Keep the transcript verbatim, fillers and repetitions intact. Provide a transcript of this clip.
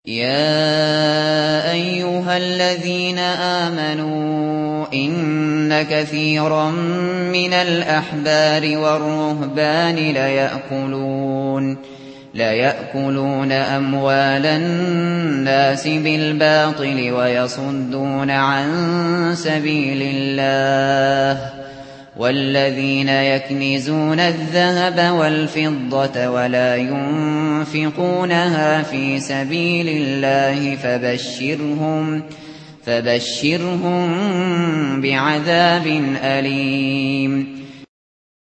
يَا أَيُّهَا الَّذِينَ آمَنُوا إِنَّ كَثِيرًا مِّنَ الْأَحْبَارِ وَالرُّهْبَانِ لَيَأْكُلُونَ أَمْوَالَ النَّاسِ بِالْبَاطِلِ وَيَصُدُّونَ عَن سَبِيلِ اللَّهِ ۗ وَالَّذِينَ يَكْنِزُونَ الذَّهَبَ وَالْفِضَّةَ وَلَا يُنفِقُونَهَا فِي سَبِيلِ اللَّهِ فَبَشِّرْهُم بِعَذَابٍ أَلِيمٍ